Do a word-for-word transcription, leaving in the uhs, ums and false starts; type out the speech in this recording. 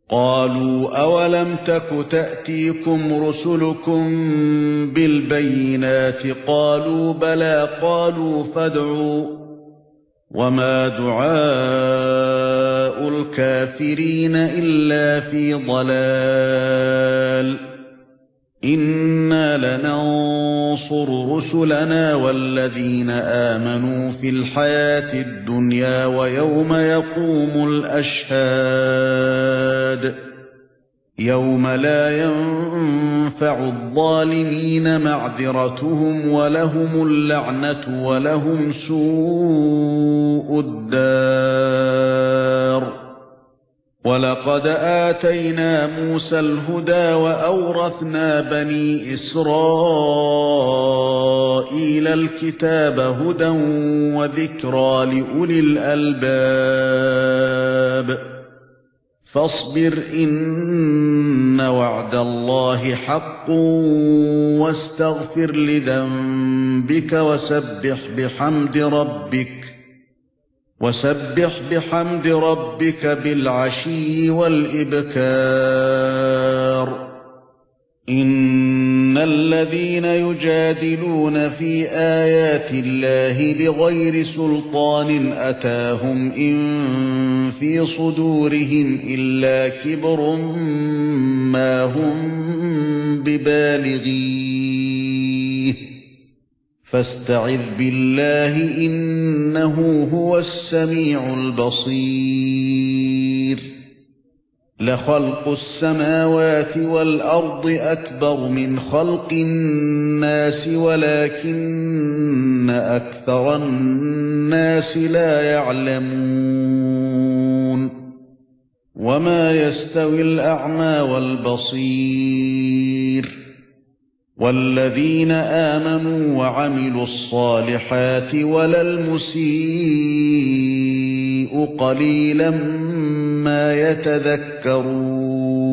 قالوا أولم تك تأتيكم رسلكم بالبينات قالوا بلى قالوا فادعوا وما دعاء الكافرين إلا في ضلال إنا لننصر رسلنا والذين آمنوا في الحياة الدنيا ويوم يقوم الأشهاد يوم لا ينفع الظالمين معذرتهم ولهم اللعنة ولهم سوء الدار وَلَقَدْ آتَيْنَا مُوسَى الْهُدَى وَأَوْرَثْنَا بَنِي إِسْرَائِيلَ الْكِتَابَ هُدًى وَذِكْرَى لِأُولِي الْأَلْبَابِ فَاصْبِرْ إِنَّ وَعْدَ اللَّهِ حَقٌّ وَاسْتَغْفِرْ لِذَنبِكَ وَسَبِّحْ بِحَمْدِ رَبِّكَ وَسَبِّحْ بِحَمْدِ رَبِّكَ بِالْعَشِيِّ وَالْإِبْكَارِ إِنَّ الَّذِينَ يُجَادِلُونَ فِي آيَاتِ اللَّهِ بِغَيْرِ سُلْطَانٍ أَتَاهُمْ إِن فِي صُدُورِهِمْ إِلَّا كِبْرٌ مَا هُمْ بِبَالِغِيهِ فاستعذ بالله إنه هو السميع البصير لخلق السماوات والأرض أكبر من خلق الناس ولكن أكثر الناس لا يعلمون وما يستوي الأعمى والبصير وَالَّذِينَ آمَنُوا وَعَمِلُوا الصَّالِحَاتِ وَلَا الْمُسِيءُ قَلِيلًا مَا يَتَذَكَّرُونَ